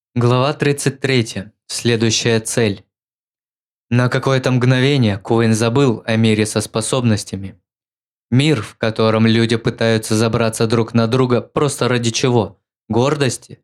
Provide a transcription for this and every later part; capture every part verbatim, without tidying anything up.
Глава тридцать третья. Следующая цель. На какое-то мгновение Куин забыл о мире со способностями. Мир, в котором люди пытаются забраться друг на друга просто ради чего? Гордости?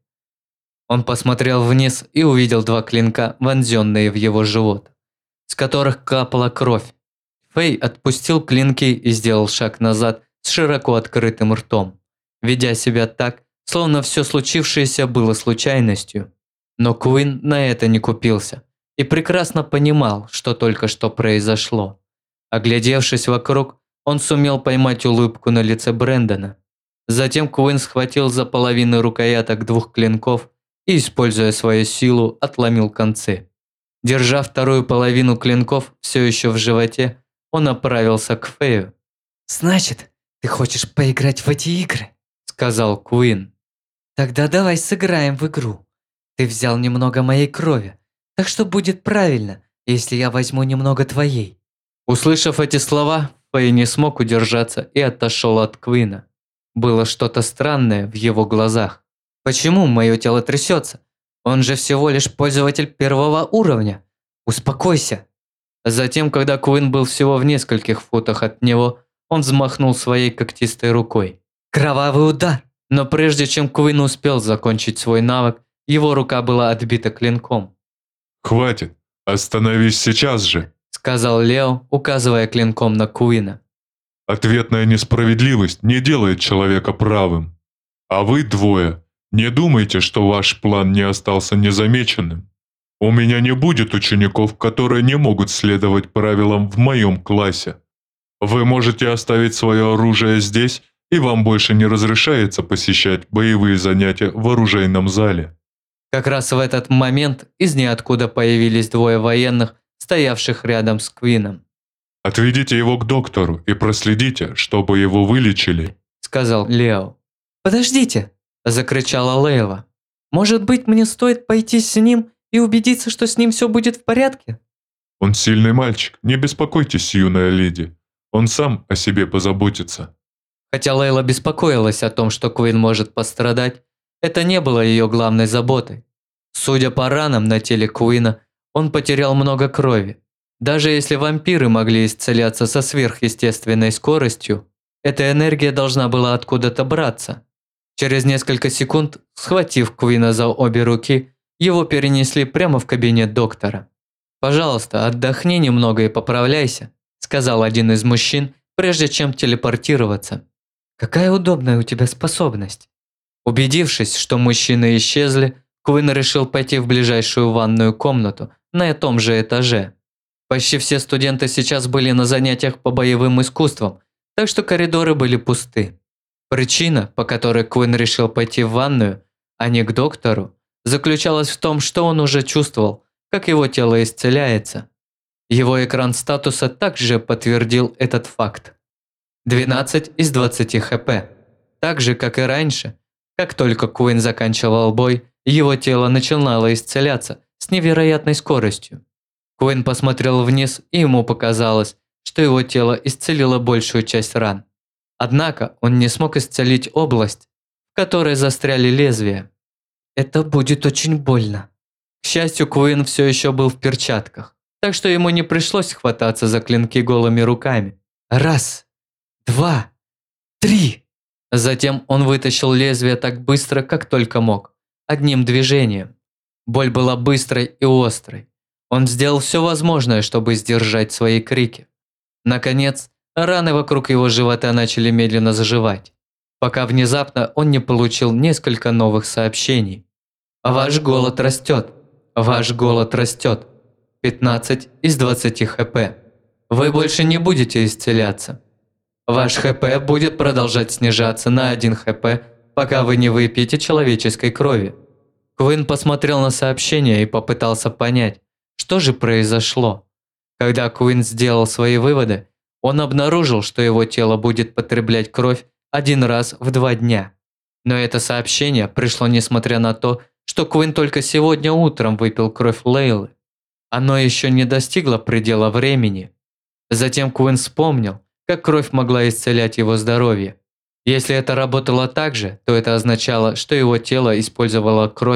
Он посмотрел вниз и увидел два клинка, вонзенные в его живот, с которых капала кровь. Фэй отпустил клинки и сделал шаг назад с широко открытым ртом, ведя себя так, словно все случившееся было случайностью. Но Куин на это не купился и прекрасно понимал, что только что произошло. Оглядевшись вокруг, он сумел поймать улыбку на лице Брэндона. Затем Куин схватил за половину рукояток двух клинков и, используя свою силу, отломил концы. Держа вторую половину клинков все еще в животе, он направился к Фэю. «Значит, ты хочешь поиграть в эти игры?» – сказал Куин. «Тогда давай сыграем в игру. Ты взял немного моей крови, так что будет правильно, если я возьму немного твоей». Услышав эти слова, Фэй не смог удержаться и отошел от Куина. Было что-то странное в его глазах. «Почему мое тело трясется? Он же всего лишь пользователь первого уровня. Успокойся». Затем, когда Куин был всего в нескольких футах от него, он взмахнул своей когтистой рукой. «Кровавый удар!» Но прежде чем Куин успел закончить свой навык, его рука была отбита клинком. «Хватит! Остановись сейчас же!» – сказал Лео, указывая клинком на Куина. «Ответная несправедливость не делает человека правым. А вы двое, не думайте, что ваш план не остался незамеченным. У меня не будет учеников, которые не могут следовать правилам в моем классе. Вы можете оставить свое оружие здесь, и вам больше не разрешается посещать боевые занятия в оружейном зале». Как раз в этот момент из ниоткуда появились двое военных, стоявших рядом с Куином. «Отведите его к доктору и проследите, чтобы его вылечили», – сказал Лео. «Подождите!» – закричала Лейла. «Может быть, мне стоит пойти с ним и убедиться, что с ним все будет в порядке?» «Он сильный мальчик, не беспокойтесь, юная леди. Он сам о себе позаботится». Хотя Лейла беспокоилась о том, что Куин может пострадать, это не было ее главной заботой. Судя по ранам на теле Куина, он потерял много крови. Даже если вампиры могли исцеляться со сверхъестественной скоростью, эта энергия должна была откуда-то браться. Через несколько секунд, схватив Куина за обе руки, его перенесли прямо в кабинет доктора. «Пожалуйста, отдохни немного и поправляйся», – сказал один из мужчин, прежде чем телепортироваться. «Какая удобная у тебя способность». Убедившись, что мужчины исчезли, Куин решил пойти в ближайшую ванную комнату на том же этаже. Почти все студенты сейчас были на занятиях по боевым искусствам, так что коридоры были пусты. Причина, по которой Куин решил пойти в ванную, а не к доктору, заключалась в том, что он уже чувствовал, как его тело исцеляется. Его экран статуса также подтвердил этот факт. двенадцать из двадцати хп. Так же, как и раньше, как только Куин заканчивал бой, его тело начинало исцеляться с невероятной скоростью. Куин посмотрел вниз, и ему показалось, что его тело исцелило большую часть ран. Однако он не смог исцелить область, в которой застряли лезвия. «Это будет очень больно». К счастью, Куин все еще был в перчатках, так что ему не пришлось хвататься за клинки голыми руками. «Раз, два, три!» Затем он вытащил лезвие так быстро, как только мог, одним движением. Боль была быстрой и острой. Он сделал все возможное, чтобы сдержать свои крики. Наконец, раны вокруг его живота начали медленно заживать, пока внезапно он не получил несколько новых сообщений. «Ваш голод растет. Ваш голод растет. пятнадцать из двадцати хп. Вы больше не будете исцеляться. Ваш хп будет продолжать снижаться на один хп, пока вы не выпьете человеческой крови». Куин посмотрел на сообщение и попытался понять, что же произошло. Когда Куин сделал свои выводы, он обнаружил, что его тело будет потреблять кровь один раз в два дня. Но это сообщение пришло несмотря на то, что Куин только сегодня утром выпил кровь Лейлы. Оно еще не достигло предела времени. Затем Куин вспомнил, как кровь могла исцелять его здоровье. Если это работало так же, то это означало, что его тело использовало кровь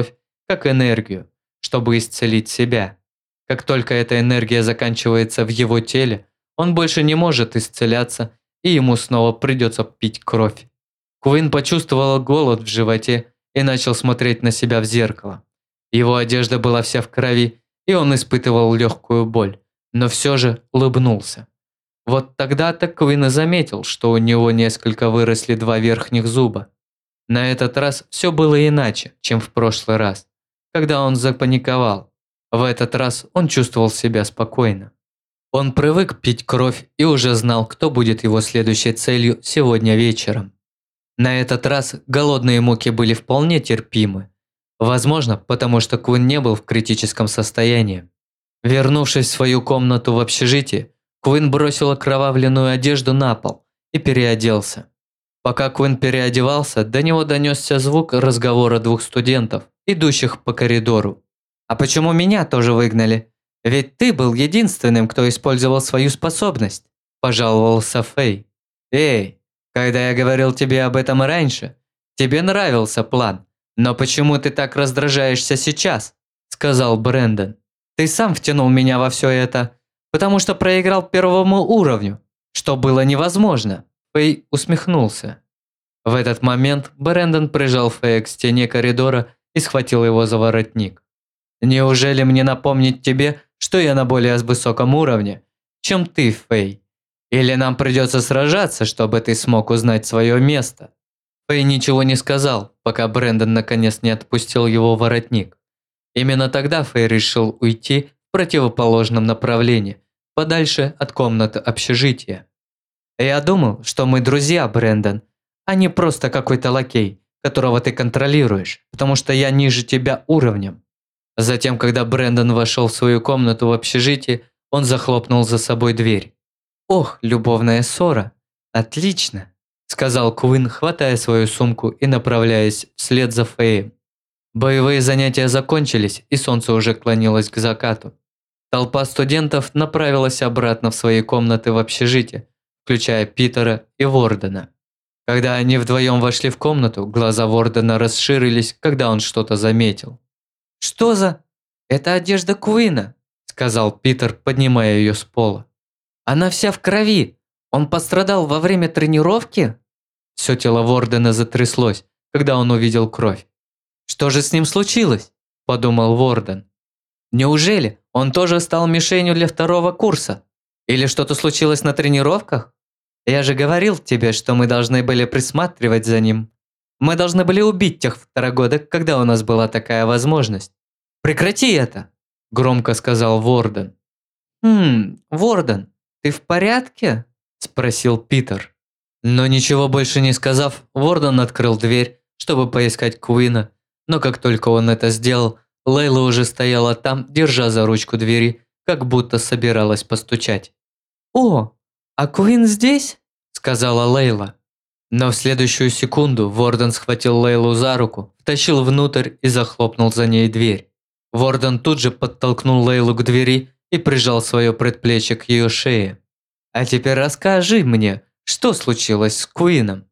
как энергию, чтобы исцелить себя. Как только эта энергия заканчивается в его теле, он больше не может исцеляться, и ему снова придется пить кровь. Куин почувствовал голод в животе и начал смотреть на себя в зеркало. Его одежда была вся в крови, и он испытывал легкую боль, но все же улыбнулся. Вот тогда-то Куин и заметил, что у него несколько выросли два верхних зуба. На этот раз все было иначе, чем в прошлый раз, когда он запаниковал. В этот раз он чувствовал себя спокойно. Он привык пить кровь и уже знал, кто будет его следующей целью сегодня вечером. На этот раз голодные муки были вполне терпимы. Возможно, потому что Куин не был в критическом состоянии. Вернувшись в свою комнату в общежитии, Куин бросил окровавленную одежду на пол и переоделся. Пока Куин переодевался, до него донесся звук разговора двух студентов, идущих по коридору. «А почему меня тоже выгнали? Ведь ты был единственным, кто использовал свою способность», – пожаловался Фэй. «Эй, когда я говорил тебе об этом раньше, тебе нравился план, но почему ты так раздражаешься сейчас?» – сказал Брэндон. «Ты сам втянул меня во все это, потому что проиграл первому уровню, что было невозможно». Фэй усмехнулся. В этот момент Брэндон прижал Фэя к стене коридора и схватил его за воротник. «Неужели мне напомнить тебе, что я на более высоком уровне, чем ты, Фэй? Или нам придется сражаться, чтобы ты смог узнать свое место?» Фэй ничего не сказал, пока Брэндон наконец не отпустил его воротник. Именно тогда Фэй решил уйти в противоположном направлении, подальше от комнаты общежития. «Я думал, что мы друзья, Брэндон, а не просто какой-то лакей, которого ты контролируешь, потому что я ниже тебя уровнем». Затем, когда Брэндон вошел в свою комнату в общежитии, он захлопнул за собой дверь. «Ох, любовная ссора! Отлично!» – сказал Куин, хватая свою сумку и направляясь вслед за Фэем. Боевые занятия закончились, и солнце уже клонилось к закату. Толпа студентов направилась обратно в свои комнаты в общежитие, включая Питера и Вордена. Когда они вдвоем вошли в комнату, глаза Вордена расширились, когда он что-то заметил. «Что за... Это одежда Куина», – сказал Питер, поднимая ее с пола. «Она вся в крови. Он пострадал во время тренировки?» Все тело Вордена затряслось, когда он увидел кровь. «Что же с ним случилось?» – подумал Ворден. «Неужели он тоже стал мишенью для второго курса? Или что-то случилось на тренировках? Я же говорил тебе, что мы должны были присматривать за ним. Мы должны были убить тех второгодок, когда у нас была такая возможность. Прекрати это!» – громко сказал Ворден. «Хм, Ворден, ты в порядке?» – спросил Питер. Но ничего больше не сказав, Ворден открыл дверь, чтобы поискать Куина, но как только он это сделал, Лейла уже стояла там, держа за ручку двери, как будто собиралась постучать. «О, а Куин здесь?» – сказала Лейла. Но в следующую секунду Ворден схватил Лейлу за руку, втащил внутрь и захлопнул за ней дверь. Ворден тут же подтолкнул Лейлу к двери и прижал свое предплечье к ее шее. «А теперь расскажи мне, что случилось с Куином?»